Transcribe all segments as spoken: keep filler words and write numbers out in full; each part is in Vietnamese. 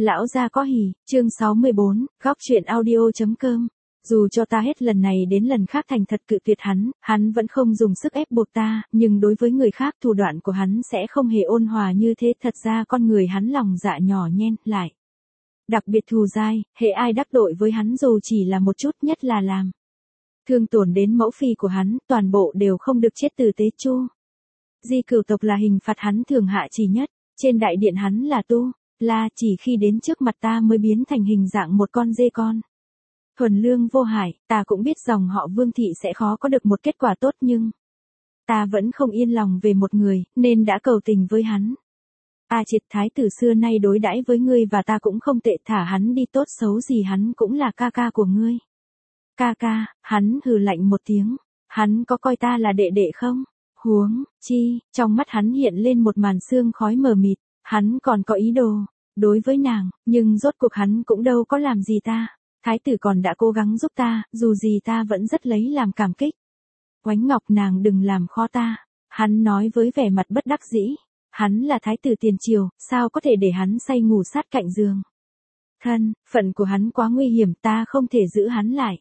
Lão gia có hỉ, chương sáu mươi bốn, góc chuyện audio.com. Dù cho ta hết lần này đến lần khác thành thật cự tuyệt hắn, hắn vẫn không dùng sức ép buộc ta, nhưng đối với người khác thủ đoạn của hắn sẽ không hề ôn hòa như thế. Thật ra con người hắn lòng dạ nhỏ nhen, lại đặc biệt thù dai, hễ ai đắc tội với hắn dù chỉ là một chút, nhất là làm thương tổn đến mẫu phi của hắn, toàn bộ đều không được chết tử tế chu. Di cửu tộc là hình phạt hắn thường hạ chỉ nhất, trên đại điện hắn là tu la, chỉ khi đến trước mặt ta mới biến thành hình dạng một con dê con. Thuần lương vô hại, ta cũng biết dòng họ Vương thị sẽ khó có được một kết quả tốt, nhưng ta vẫn không yên lòng về một người, nên đã cầu tình với hắn. A Triệt, thái tử xưa nay đối đãi với ngươi và ta cũng không tệ, thả hắn đi, tốt xấu gì hắn cũng là ca ca của ngươi. Ca ca, hắn hừ lạnh một tiếng, hắn có coi ta là đệ đệ không? Huống chi, trong mắt hắn hiện lên một màn sương khói mờ mịt, hắn còn có ý đồ đối với nàng, nhưng rốt cuộc hắn cũng đâu có làm gì ta. Thái tử còn đã cố gắng giúp ta, dù gì ta vẫn rất lấy làm cảm kích. Oánh Ngọc, nàng đừng làm khó ta. Hắn nói với vẻ mặt bất đắc dĩ. Hắn là thái tử tiền triều, sao có thể để hắn say ngủ sát cạnh giường. Thân phận của hắn quá nguy hiểm, ta không thể giữ hắn lại.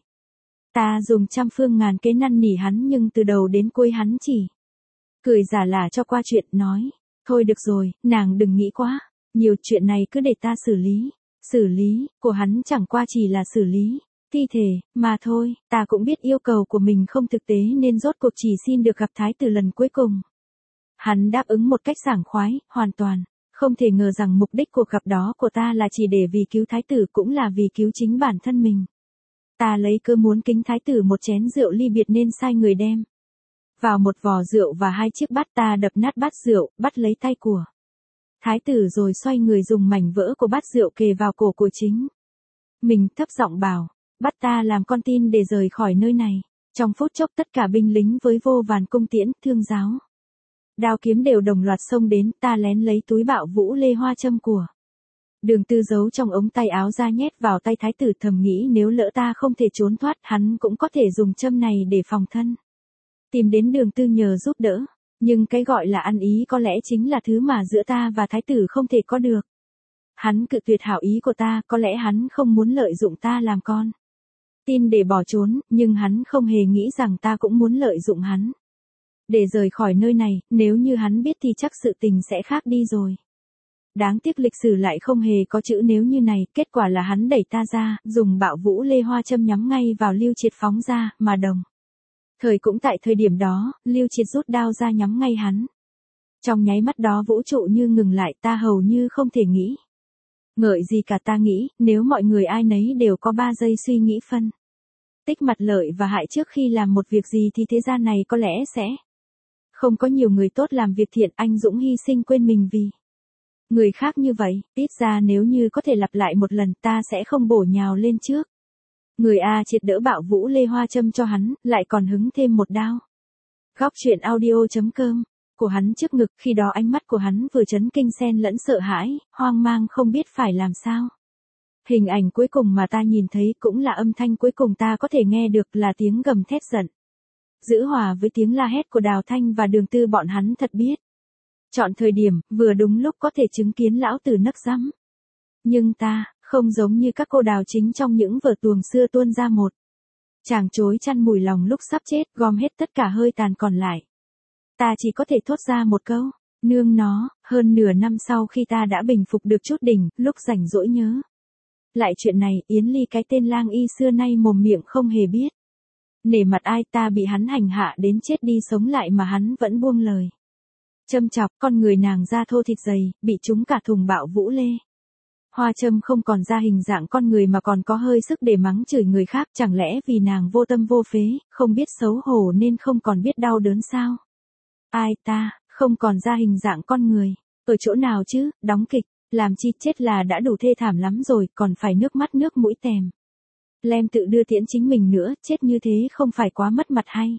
Ta dùng trăm phương ngàn kế năn nỉ hắn, nhưng từ đầu đến cuối hắn chỉ cười giả lả cho qua chuyện, nói, thôi được rồi, nàng đừng nghĩ quá, nhiều chuyện này cứ để ta xử lý. Xử lý của hắn chẳng qua chỉ là xử lý thi thể mà thôi. Ta cũng biết yêu cầu của mình không thực tế, nên rốt cuộc chỉ xin được gặp thái tử lần cuối cùng. Hắn đáp ứng một cách sảng khoái, hoàn toàn không thể ngờ rằng mục đích cuộc gặp đó của ta là chỉ để vì cứu thái tử, cũng là vì cứu chính bản thân mình. Ta lấy cơ muốn kính thái tử một chén rượu ly biệt nên sai người đem vào một vò rượu và hai chiếc bát. Ta đập nát bát rượu, bắt lấy tay của thái tử rồi xoay người dùng mảnh vỡ của bát rượu kề vào cổ của chính mình, thấp giọng bảo, bắt ta làm con tin để rời khỏi nơi này. Trong phút chốc tất cả binh lính với vô vàn cung tiễn, thương giáo, đao kiếm đều đồng loạt xông đến. Ta lén lấy túi bạo vũ lê hoa châm của Đường Tư giấu trong ống tay áo ra nhét vào tay thái tử, thầm nghĩ nếu lỡ ta không thể trốn thoát, hắn cũng có thể dùng châm này để phòng thân. Tìm đến Đường Tư nhờ giúp đỡ. Nhưng cái gọi là ăn ý có lẽ chính là thứ mà giữa ta và thái tử không thể có được. Hắn cự tuyệt hảo ý của ta, có lẽ hắn không muốn lợi dụng ta làm con tin để bỏ trốn, nhưng hắn không hề nghĩ rằng ta cũng muốn lợi dụng hắn để rời khỏi nơi này. Nếu như hắn biết thì chắc sự tình sẽ khác đi rồi. Đáng tiếc lịch sử lại không hề có chữ nếu như này. Kết quả là hắn đẩy ta ra, dùng bạo vũ lê hoa châm nhắm ngay vào Lưu Triệt phóng ra, mà đồng thời cũng tại thời điểm đó, Lưu Triệt rút đao ra nhắm ngay hắn. Trong nháy mắt đó vũ trụ như ngừng lại, ta hầu như không thể nghĩ ngợi gì cả. Ta nghĩ, nếu mọi người ai nấy đều có ba giây suy nghĩ phân tích mặt lợi và hại trước khi làm một việc gì thì thế gian này có lẽ sẽ không có nhiều người tốt làm việc thiện, anh dũng hy sinh quên mình vì người khác như vậy. Ít ra nếu như có thể lặp lại một lần, ta sẽ không bổ nhào lên trước người. A Triệt đỡ bạo vũ lê hoa châm cho hắn, lại còn hứng thêm một đao. Góc chuyện audio.com của hắn trước ngực, khi đó ánh mắt của hắn vừa chấn kinh xen lẫn sợ hãi, hoang mang không biết phải làm sao. Hình ảnh cuối cùng mà ta nhìn thấy, cũng là âm thanh cuối cùng ta có thể nghe được, là tiếng gầm thét giận dữ hòa với tiếng la hét của Đào Thanh và Đường Tư. Bọn hắn thật biết chọn thời điểm, vừa đúng lúc có thể chứng kiến lão tử nấc rắm. Nhưng ta không giống như các cô đào chính trong những vở tuồng xưa tuôn ra một chàng chối chăn mùi lòng lúc sắp chết, gom hết tất cả hơi tàn còn lại. Ta chỉ có thể thốt ra một câu, nương nó. Hơn nửa năm sau khi ta đã bình phục được chút đỉnh, lúc rảnh rỗi nhớ lại chuyện này, Yến Ly cái tên lang y xưa nay mồm miệng không hề biết nể mặt ai. Ta bị hắn hành hạ đến chết đi sống lại mà hắn vẫn buông lời châm chọc. Con người nàng da thô thịt dày, bị trúng cả thùng bạo vũ lê hoa châm, không còn ra hình dạng con người mà còn có hơi sức để mắng chửi người khác. Chẳng lẽ vì nàng vô tâm vô phế, không biết xấu hổ nên không còn biết đau đớn sao? Ai, ta không còn ra hình dạng con người ở chỗ nào chứ? Đóng kịch làm chi, chết là đã đủ thê thảm lắm rồi, còn phải nước mắt nước mũi tèm lem tự đưa tiễn chính mình nữa. Chết như thế không phải quá mất mặt hay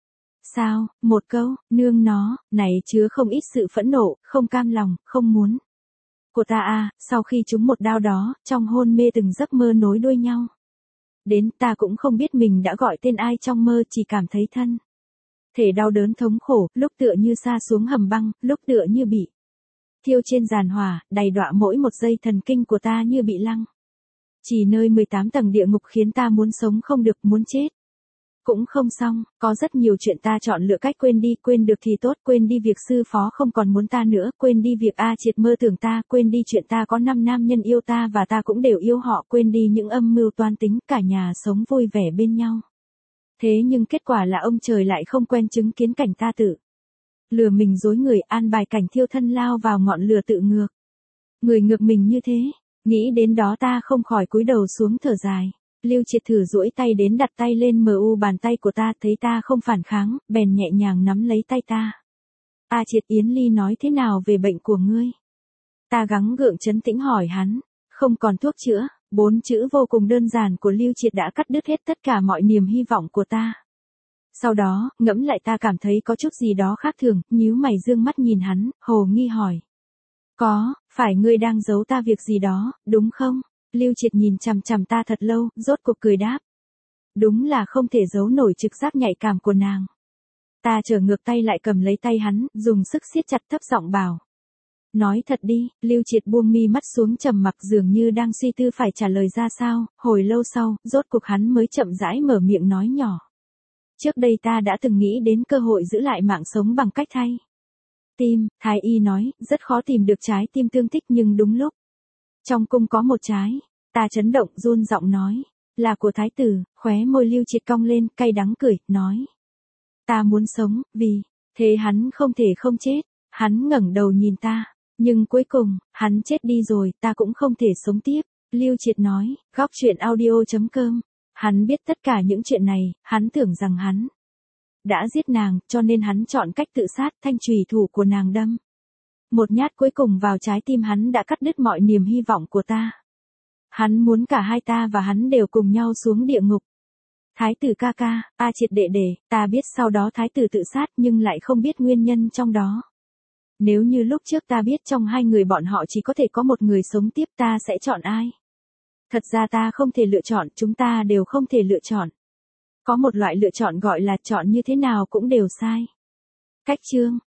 sao? Một câu nương nó này chứa không ít sự phẫn nộ, không cam lòng, không muốn của ta à. Sau khi trúng một đao đó, trong hôn mê từng giấc mơ nối đuôi nhau đến, ta cũng không biết mình đã gọi tên ai trong mơ, chỉ cảm thấy thân thể đau đớn thống khổ, lúc tựa như sa xuống hầm băng, lúc tựa như bị thiêu trên giàn hỏa, đầy đọa mỗi một giây thần kinh của ta như bị lăng. Chỉ nơi mười tám tầng địa ngục khiến ta muốn sống không được, muốn chết cũng không xong, có rất nhiều chuyện ta chọn lựa cách quên đi, quên được thì tốt, quên đi việc sư phó không còn muốn ta nữa, quên đi việc A Triệt mơ tưởng ta, quên đi chuyện ta có năm nam nhân yêu ta và ta cũng đều yêu họ, quên đi những âm mưu toan tính, cả nhà sống vui vẻ bên nhau. Thế nhưng kết quả là ông trời lại không quen chứng kiến cảnh ta tự lừa mình dối người, an bài cảnh thiêu thân lao vào ngọn lửa tự ngược. Người ngược mình như thế, nghĩ đến đó ta không khỏi cúi đầu xuống thở dài. Lưu Triệt thử duỗi tay đến đặt tay lên mờ u bàn tay của ta, thấy ta không phản kháng, bèn nhẹ nhàng nắm lấy tay ta. A Triệt, Yến Ly nói thế nào về bệnh của ngươi? Ta gắng gượng trấn tĩnh hỏi hắn. Không còn thuốc chữa, bốn chữ vô cùng đơn giản của Lưu Triệt đã cắt đứt hết tất cả mọi niềm hy vọng của ta. Sau đó, ngẫm lại ta cảm thấy có chút gì đó khác thường, nhíu mày dương mắt nhìn hắn, hồ nghi hỏi. Có, phải ngươi đang giấu ta việc gì đó, đúng không? Lưu Triệt nhìn chằm chằm ta thật lâu, rốt cuộc cười đáp. Đúng là không thể giấu nổi trực giác nhạy cảm của nàng. Ta trở ngược tay lại cầm lấy tay hắn, dùng sức siết chặt, thấp giọng bảo. Nói thật đi. Lưu Triệt buông mi mắt xuống trầm mặc, dường như đang suy tư phải trả lời ra sao, hồi lâu sau, rốt cuộc hắn mới chậm rãi mở miệng nói nhỏ. Trước đây ta đã từng nghĩ đến cơ hội giữ lại mạng sống bằng cách thay tim, thái y nói, rất khó tìm được trái tim tương thích nhưng đúng lúc. Trong cung có một trái, ta chấn động run giọng nói, là của thái tử, khóe môi Lưu Triệt cong lên, cay đắng cười, nói. Ta muốn sống, vì, thế hắn không thể không chết, hắn ngẩng đầu nhìn ta, nhưng cuối cùng, hắn chết đi rồi, ta cũng không thể sống tiếp. Lưu Triệt nói, góc truyện audio chấm com, hắn biết tất cả những chuyện này, hắn tưởng rằng hắn đã giết nàng, cho nên hắn chọn cách tự sát, thanh chùy thủ của nàng đâm. Một nhát cuối cùng vào trái tim hắn đã cắt đứt mọi niềm hy vọng của ta. Hắn muốn cả hai ta và hắn đều cùng nhau xuống địa ngục. Thái tử ca ca, A Triệt đệ đệ, ta biết sau đó thái tử tự sát nhưng lại không biết nguyên nhân trong đó. Nếu như lúc trước ta biết trong hai người bọn họ chỉ có thể có một người sống tiếp, ta sẽ chọn ai? Thật ra ta không thể lựa chọn, chúng ta đều không thể lựa chọn. Có một loại lựa chọn gọi là chọn như thế nào cũng đều sai. Cách chương